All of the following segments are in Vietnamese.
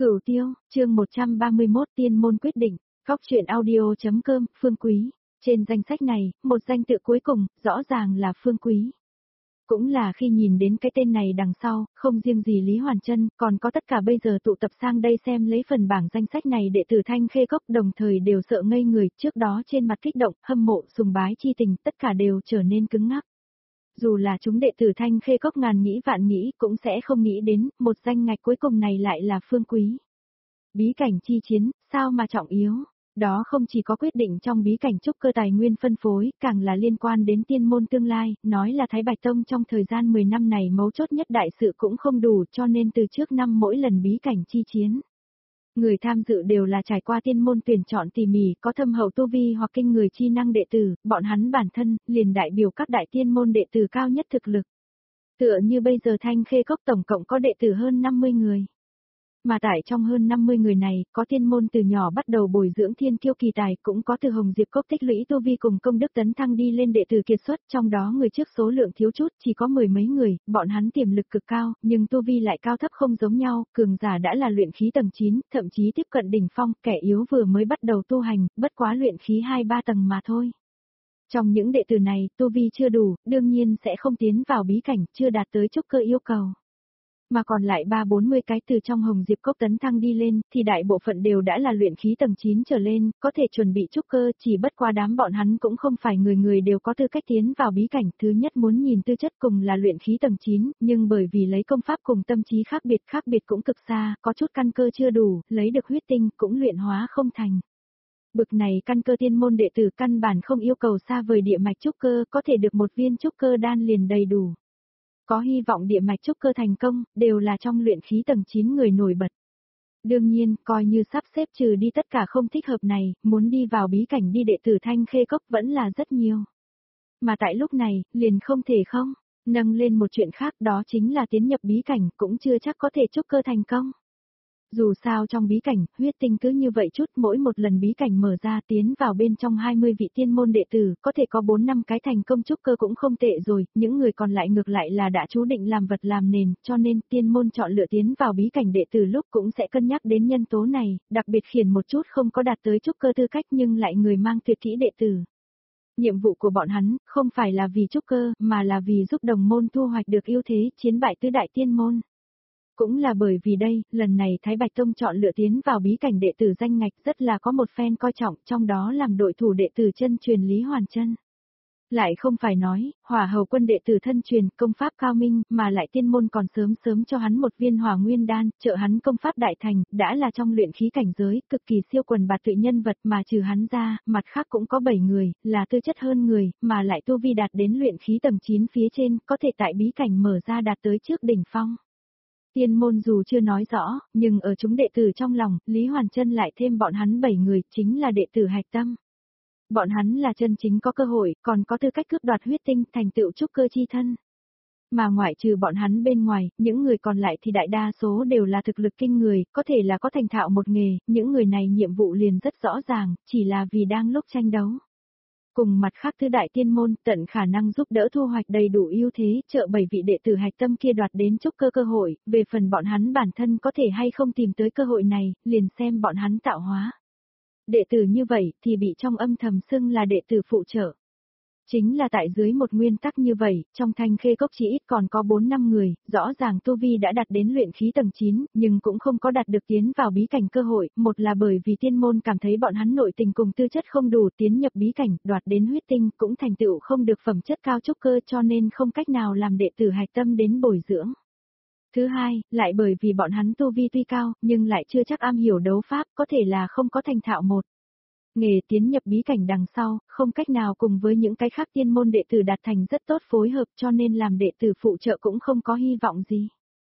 Cửu Tiêu, chương 131 Tiên môn quyết định, Góc truyện audio.com, Phương Quý. Trên danh sách này, một danh tự cuối cùng, rõ ràng là Phương Quý. Cũng là khi nhìn đến cái tên này đằng sau, không riêng gì Lý Hoàn Chân, còn có tất cả bây giờ tụ tập sang đây xem lấy phần bảng danh sách này đệ tử Thanh Khê Cốc đồng thời đều sợ ngây người, trước đó trên mặt kích động, hâm mộ, sùng bái chi tình, tất cả đều trở nên cứng ngắc. Dù là chúng đệ tử Thanh Khê Cốc ngàn nghĩ vạn nghĩ cũng sẽ không nghĩ đến, một danh ngạch cuối cùng này lại là Phương Quý. Bí cảnh chi chiến, sao mà trọng yếu? Đó không chỉ có quyết định trong bí cảnh trúc cơ tài nguyên phân phối, càng là liên quan đến tiên môn tương lai, nói là Thái Bạch Tông trong thời gian 10 năm này mấu chốt nhất đại sự cũng không đủ cho nên từ trước năm mỗi lần bí cảnh chi chiến. Người tham dự đều là trải qua tiên môn tuyển chọn tỉ mỉ, có thâm hậu tu vi hoặc kinh người chi năng đệ tử, bọn hắn bản thân, liền đại biểu các đại tiên môn đệ tử cao nhất thực lực. Tựa như bây giờ Thanh Khê Cốc tổng cộng có đệ tử hơn 50 người. Mà tại trong hơn 50 người này, có tiên môn từ nhỏ bắt đầu bồi dưỡng thiên kiêu kỳ tài, cũng có từ Hồng Diệp Cốc tích lũy tu vi cùng công đức tấn thăng đi lên đệ tử kiệt xuất, trong đó người trước số lượng thiếu chút, chỉ có 10 mấy người, bọn hắn tiềm lực cực cao, nhưng tu vi lại cao thấp không giống nhau, cường giả đã là luyện khí tầng 9, thậm chí tiếp cận đỉnh phong, kẻ yếu vừa mới bắt đầu tu hành, bất quá luyện khí 2-3 tầng mà thôi. Trong những đệ tử này, tu vi chưa đủ, đương nhiên sẽ không tiến vào bí cảnh, chưa đạt tới trúc cơ yêu cầu. Mà còn lại 30-40 cái từ trong Hồng Diệp Cốc tấn thăng đi lên, thì đại bộ phận đều đã là luyện khí tầng 9 trở lên, có thể chuẩn bị trúc cơ, chỉ bất qua đám bọn hắn cũng không phải người người đều có tư cách tiến vào bí cảnh. Thứ nhất muốn nhìn tư chất cùng là luyện khí tầng 9, nhưng bởi vì lấy công pháp cùng tâm trí khác biệt cũng cực xa, có chút căn cơ chưa đủ, lấy được huyết tinh cũng luyện hóa không thành. Bực này căn cơ tiên môn đệ tử căn bản không yêu cầu xa vời địa mạch trúc cơ, có thể được một viên trúc cơ đan liền đầy đủ. Có hy vọng địa mạch trúc cơ thành công, đều là trong luyện khí tầng 9 người nổi bật. Đương nhiên, coi như sắp xếp trừ đi tất cả không thích hợp này, muốn đi vào bí cảnh đi đệ tử Thanh Khê Cốc vẫn là rất nhiều. Mà tại lúc này, liền không thể không, nâng lên một chuyện khác đó chính là tiến nhập bí cảnh cũng chưa chắc có thể trúc cơ thành công. Dù sao trong bí cảnh, huyết tinh cứ như vậy chút mỗi một lần bí cảnh mở ra tiến vào bên trong 20 vị tiên môn đệ tử, có thể có 4-5 cái thành công trúc cơ cũng không tệ rồi, những người còn lại ngược lại là đã chú định làm vật làm nền, cho nên tiên môn chọn lựa tiến vào bí cảnh đệ tử lúc cũng sẽ cân nhắc đến nhân tố này, đặc biệt khiển một chút không có đạt tới trúc cơ tư cách nhưng lại người mang tuyệt kỹ đệ tử. Nhiệm vụ của bọn hắn, không phải là vì trúc cơ, mà là vì giúp đồng môn thu hoạch được ưu thế chiến bại tứ đại tiên môn. Cũng là bởi vì đây, lần này Thái Bạch Tông chọn lựa tiến vào bí cảnh đệ tử danh ngạch rất là có một phen coi trọng, trong đó làm đội thủ đệ tử chân truyền Lý Hoàn Chân. Lại không phải nói, Hỏa Hầu Quân đệ tử thân truyền, công pháp cao minh, mà lại tiên môn còn sớm cho hắn một viên hỏa nguyên đan, trợ hắn công pháp đại thành, đã là trong luyện khí cảnh giới, cực kỳ siêu quần bạt tụy nhân vật mà trừ hắn ra, mặt khác cũng có 7 người, là tư chất hơn người, mà lại tu vi đạt đến luyện khí tầng 9 phía trên, có thể tại bí cảnh mở ra đạt tới trước đỉnh phong. Tiên môn dù chưa nói rõ, nhưng ở chúng đệ tử trong lòng, Lý Hoàn Chân lại thêm bọn hắn 7 người, chính là đệ tử hạch tâm. Bọn hắn là chân chính có cơ hội, còn có tư cách cướp đoạt huyết tinh, thành tựu trúc cơ chi thân. Mà ngoại trừ bọn hắn bên ngoài, những người còn lại thì đại đa số đều là thực lực kinh người, có thể là có thành thạo một nghề, những người này nhiệm vụ liền rất rõ ràng, chỉ là vì đang lúc tranh đấu. Cùng mặt khác tứ đại tiên môn tận khả năng giúp đỡ thu hoạch đầy đủ ưu thế, trợ 7 vị đệ tử hạch tâm kia đoạt đến trúc cơ cơ hội, về phần bọn hắn bản thân có thể hay không tìm tới cơ hội này, liền xem bọn hắn tạo hóa. Đệ tử như vậy thì bị trong âm thầm xưng là đệ tử phụ trợ. Chính là tại dưới một nguyên tắc như vậy, trong Thanh Khê Cốc chỉ ít còn có 4-5 người, rõ ràng tu vi đã đạt đến luyện khí tầng 9, nhưng cũng không có đạt được tiến vào bí cảnh cơ hội, một là bởi vì tiên môn cảm thấy bọn hắn nội tình cùng tư chất không đủ tiến nhập bí cảnh, đoạt đến huyết tinh cũng thành tựu không được phẩm chất cao trúc cơ cho nên không cách nào làm đệ tử hạch tâm đến bồi dưỡng. Thứ hai, lại bởi vì bọn hắn tu vi tuy cao, nhưng lại chưa chắc am hiểu đấu pháp, có thể là không có thành thạo một nghề tiến nhập bí cảnh đằng sau, không cách nào cùng với những cái khác tiên môn đệ tử đạt thành rất tốt phối hợp cho nên làm đệ tử phụ trợ cũng không có hy vọng gì.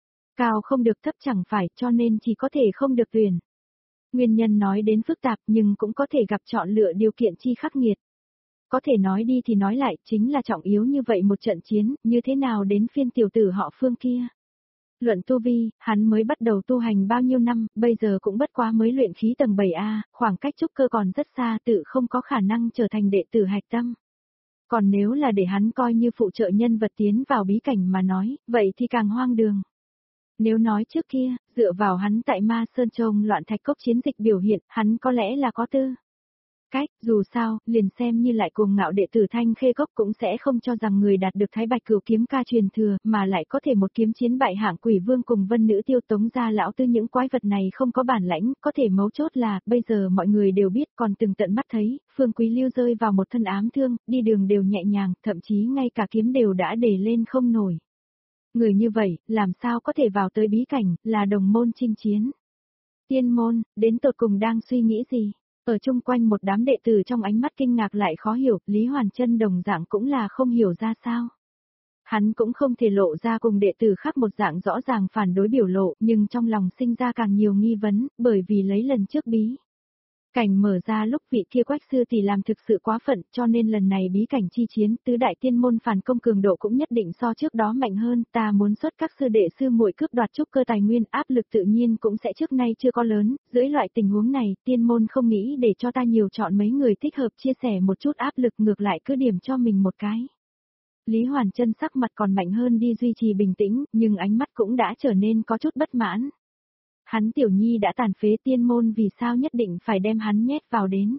Cao không được thấp chẳng phải cho nên chỉ có thể không được tuyển. Nguyên nhân nói đến phức tạp nhưng cũng có thể gặp chọn lựa điều kiện chi khắc nghiệt. Có thể nói đi thì nói lại chính là trọng yếu như vậy một trận chiến, như thế nào đến phiên tiểu tử họ Phương kia. Luận tu vi, hắn mới bắt đầu tu hành bao nhiêu năm, bây giờ cũng bất quá mới luyện khí tầng 7A, khoảng cách trúc cơ còn rất xa tự không có khả năng trở thành đệ tử hạch tâm. Còn nếu là để hắn coi như phụ trợ nhân vật tiến vào bí cảnh mà nói, vậy thì càng hoang đường. Nếu nói trước kia, dựa vào hắn tại Ma Sơn Trông loạn thạch cốc chiến dịch biểu hiện, hắn có lẽ là có tư cách, dù sao, liền xem như lại cuồng ngạo đệ tử Thanh Khê Cốc cũng sẽ không cho rằng người đạt được Thái Bạch Cửu kiếm ca truyền thừa, mà lại có thể một kiếm chiến bại hạng Quỷ Vương cùng Vân Nữ Tiêu Tống gia lão tư những quái vật này không có bản lãnh, có thể mấu chốt là, bây giờ mọi người đều biết còn từng tận mắt thấy, Phương Quý Lưu rơi vào một thân ám thương, đi đường đều nhẹ nhàng, thậm chí ngay cả kiếm đều đã để lên không nổi. Người như vậy, làm sao có thể vào tới bí cảnh, là đồng môn chinh chiến. Tiên môn, đến tột cùng đang suy nghĩ gì? Ở chung quanh một đám đệ tử trong ánh mắt kinh ngạc lại khó hiểu, Lý Hoàn Chân đồng dạng cũng là không hiểu ra sao. Hắn cũng không thể lộ ra cùng đệ tử khác một dạng rõ ràng phản đối biểu lộ, nhưng trong lòng sinh ra càng nhiều nghi vấn, bởi vì lấy lần trước bí cảnh mở ra lúc vị kia Quách sư tỷ làm thực sự quá phận, cho nên lần này bí cảnh chi chiến, tứ đại tiên môn phản công cường độ cũng nhất định so trước đó mạnh hơn, ta muốn xuất các sư đệ sư muội cướp đoạt trúc cơ tài nguyên, áp lực tự nhiên cũng sẽ trước nay chưa có lớn, dưới loại tình huống này, tiên môn không nghĩ để cho ta nhiều chọn mấy người thích hợp chia sẻ một chút áp lực, ngược lại cứ điểm cho mình một cái. Lý Hoàn Chân sắc mặt còn mạnh hơn đi duy trì bình tĩnh, nhưng ánh mắt cũng đã trở nên có chút bất mãn. Hắn tiểu nhi đã tàn phế, tiên môn vì sao nhất định phải đem hắn nhét vào đến.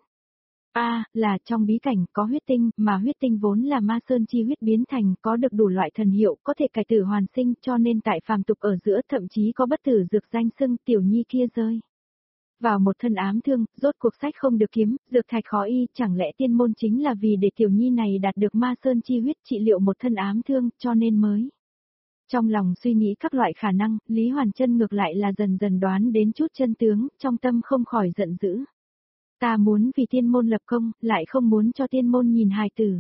Là trong bí cảnh có huyết tinh, mà huyết tinh vốn là ma sơn chi huyết biến thành, có được đủ loại thần hiệu, có thể cải tử hoàn sinh, cho nên tại phàm tục ở giữa thậm chí có bất tử dược danh xưng tiểu nhi kia rơi vào một thân ám thương, rốt cuộc sách không được kiếm, dược thạch khó y, chẳng lẽ tiên môn chính là vì để tiểu nhi này đạt được ma sơn chi huyết trị liệu một thân ám thương, cho nên mới. Trong lòng suy nghĩ các loại khả năng, Lý Hoàn Chân ngược lại là dần dần đoán đến chút chân tướng, trong tâm không khỏi giận dữ. Ta muốn vì tiên môn lập công, lại không muốn cho tiên môn nhìn hài tử.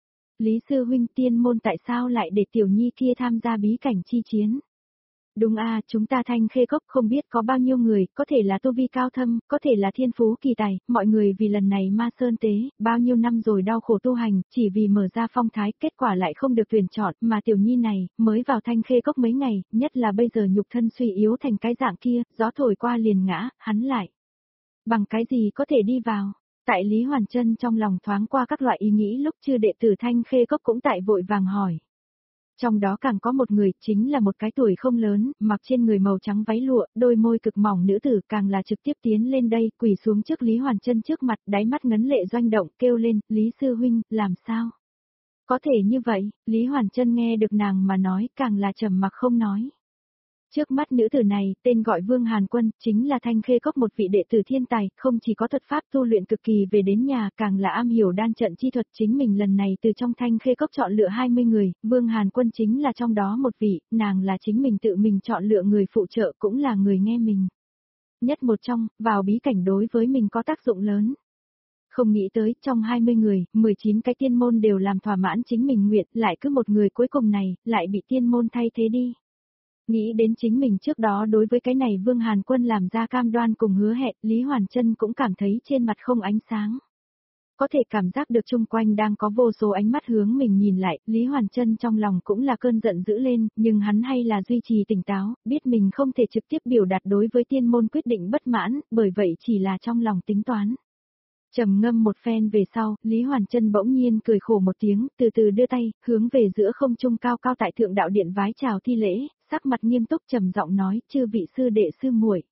Lý sư huynh, tiên môn tại sao lại để tiểu nhi kia tham gia bí cảnh chi chiến? Đúng chúng ta Thanh Khê Cốc không biết có bao nhiêu người, có thể là tu vi cao thâm, có thể là thiên phú kỳ tài, mọi người vì lần này ma sơn tế, bao nhiêu năm rồi đau khổ tu hành, chỉ vì mở ra phong thái, kết quả lại không được tuyển chọn, mà tiểu nhi này, mới vào Thanh Khê Cốc mấy ngày, nhất là bây giờ nhục thân suy yếu thành cái dạng kia, gió thổi qua liền ngã, hắn lại. Bằng cái gì có thể đi vào? Tại Lý Hoàn Chân trong lòng thoáng qua các loại ý nghĩ lúc chư đệ tử Thanh Khê Cốc cũng tại vội vàng hỏi. Trong đó càng có một người, chính là một cái tuổi không lớn, mặc trên người màu trắng váy lụa, đôi môi cực mỏng nữ tử, càng là trực tiếp tiến lên đây, quỳ xuống trước Lý Hoàn Chân trước mặt, đáy mắt ngấn lệ doanh động, kêu lên, Lý sư huynh, làm sao? Có thể như vậy, Lý Hoàn Chân nghe được nàng mà nói, càng là trầm mặc không nói. Trước mắt nữ tử này, tên gọi Vương Hàn Quân, chính là Thanh Khê Cốc một vị đệ tử thiên tài, không chỉ có thuật pháp tu luyện cực kỳ về đến nhà, càng là am hiểu đan trận chi thuật, chính mình lần này từ trong Thanh Khê Cốc chọn lựa 20 người, Vương Hàn Quân chính là trong đó một vị, nàng là chính mình tự mình chọn lựa người phụ trợ, cũng là người nghe mình. Nhất một trong, vào bí cảnh đối với mình có tác dụng lớn. Không nghĩ tới, trong 20 người, 19 cái tiên môn đều làm thỏa mãn chính mình nguyện, lại cứ một người cuối cùng này, lại bị tiên môn thay thế đi. Nghĩ đến chính mình trước đó đối với cái này Vương Hàn Quân làm ra cam đoan cùng hứa hẹn, Lý Hoàn Chân cũng cảm thấy trên mặt không ánh sáng. Có thể cảm giác được chung quanh đang có vô số ánh mắt hướng mình nhìn lại, Lý Hoàn Chân trong lòng cũng là cơn giận dữ lên, nhưng hắn hay là duy trì tỉnh táo, biết mình không thể trực tiếp biểu đạt đối với tiên môn quyết định bất mãn, bởi vậy chỉ là trong lòng tính toán. Trầm ngâm một phen về sau, Lý Hoàn Chân bỗng nhiên cười khổ một tiếng, từ từ đưa tay, hướng về giữa không trung cao cao tại thượng đạo điện vái chào thi lễ, sắc mặt nghiêm túc trầm giọng nói, chư vị sư đệ sư muội.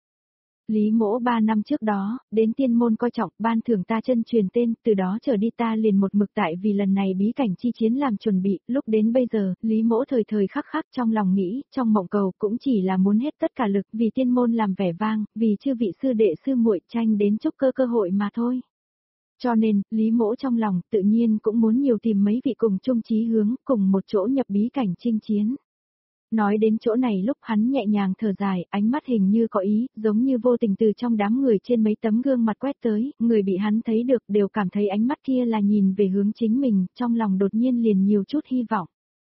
Lý mỗ 3 năm trước đó, đến tiên môn coi trọng, ban thưởng ta chân truyền tên, từ đó trở đi ta liền một mực tại vì lần này bí cảnh chi chiến làm chuẩn bị, lúc đến bây giờ, Lý mỗ thời thời khắc khắc trong lòng nghĩ, trong mộng cầu cũng chỉ là muốn hết tất cả lực vì tiên môn làm vẻ vang, vì chư vị sư đệ sư muội tranh đến chúc cơ hội mà thôi. Cho nên, Lý mỗ trong lòng tự nhiên cũng muốn nhiều tìm mấy vị cùng chung chí hướng, cùng một chỗ nhập bí cảnh chinh chiến. Nói đến chỗ này lúc hắn nhẹ nhàng thở dài, ánh mắt hình như có ý, giống như vô tình từ trong đám người trên mấy tấm gương mặt quét tới, người bị hắn thấy được đều cảm thấy ánh mắt kia là nhìn về hướng chính mình, trong lòng đột nhiên liền nhiều chút hy vọng.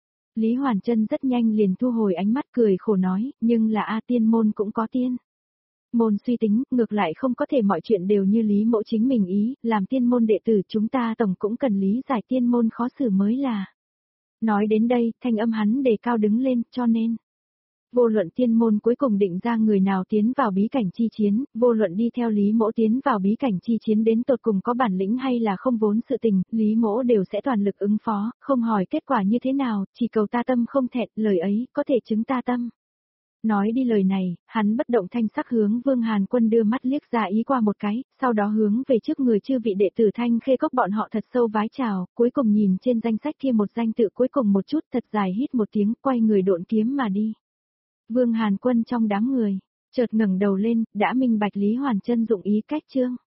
Lý Hoàn Chân rất nhanh liền thu hồi ánh mắt cười khổ nói, nhưng là tiên môn cũng có tiên. Môn suy tính, ngược lại không có thể mọi chuyện đều như Lý mỗ chính mình ý, làm tiên môn đệ tử chúng ta tổng cũng cần lý giải tiên môn khó xử mới là. Nói đến đây, thanh âm hắn đề cao đứng lên, cho nên. Vô luận tiên môn cuối cùng định ra người nào tiến vào bí cảnh chi chiến, vô luận đi theo Lý mỗ tiến vào bí cảnh chi chiến đến tột cùng có bản lĩnh hay là không vốn sự tình, Lý mỗ đều sẽ toàn lực ứng phó, không hỏi kết quả như thế nào, chỉ cầu ta tâm không thẹn, lời ấy có thể chứng ta tâm. Nói đi lời này, hắn bất động thanh sắc hướng Vương Hàn Quân đưa mắt liếc ra ý qua một cái, sau đó hướng về trước người chư vị đệ tử Thanh Khê Cốc bọn họ thật sâu vái chào, cuối cùng nhìn trên danh sách kia một danh tự cuối cùng một chút thật dài hít một tiếng, quay người độn kiếm mà đi. Vương Hàn Quân trong đám người, chợt ngẩng đầu lên, đã minh bạch Lý Hoàn Chân dụng ý cách chương.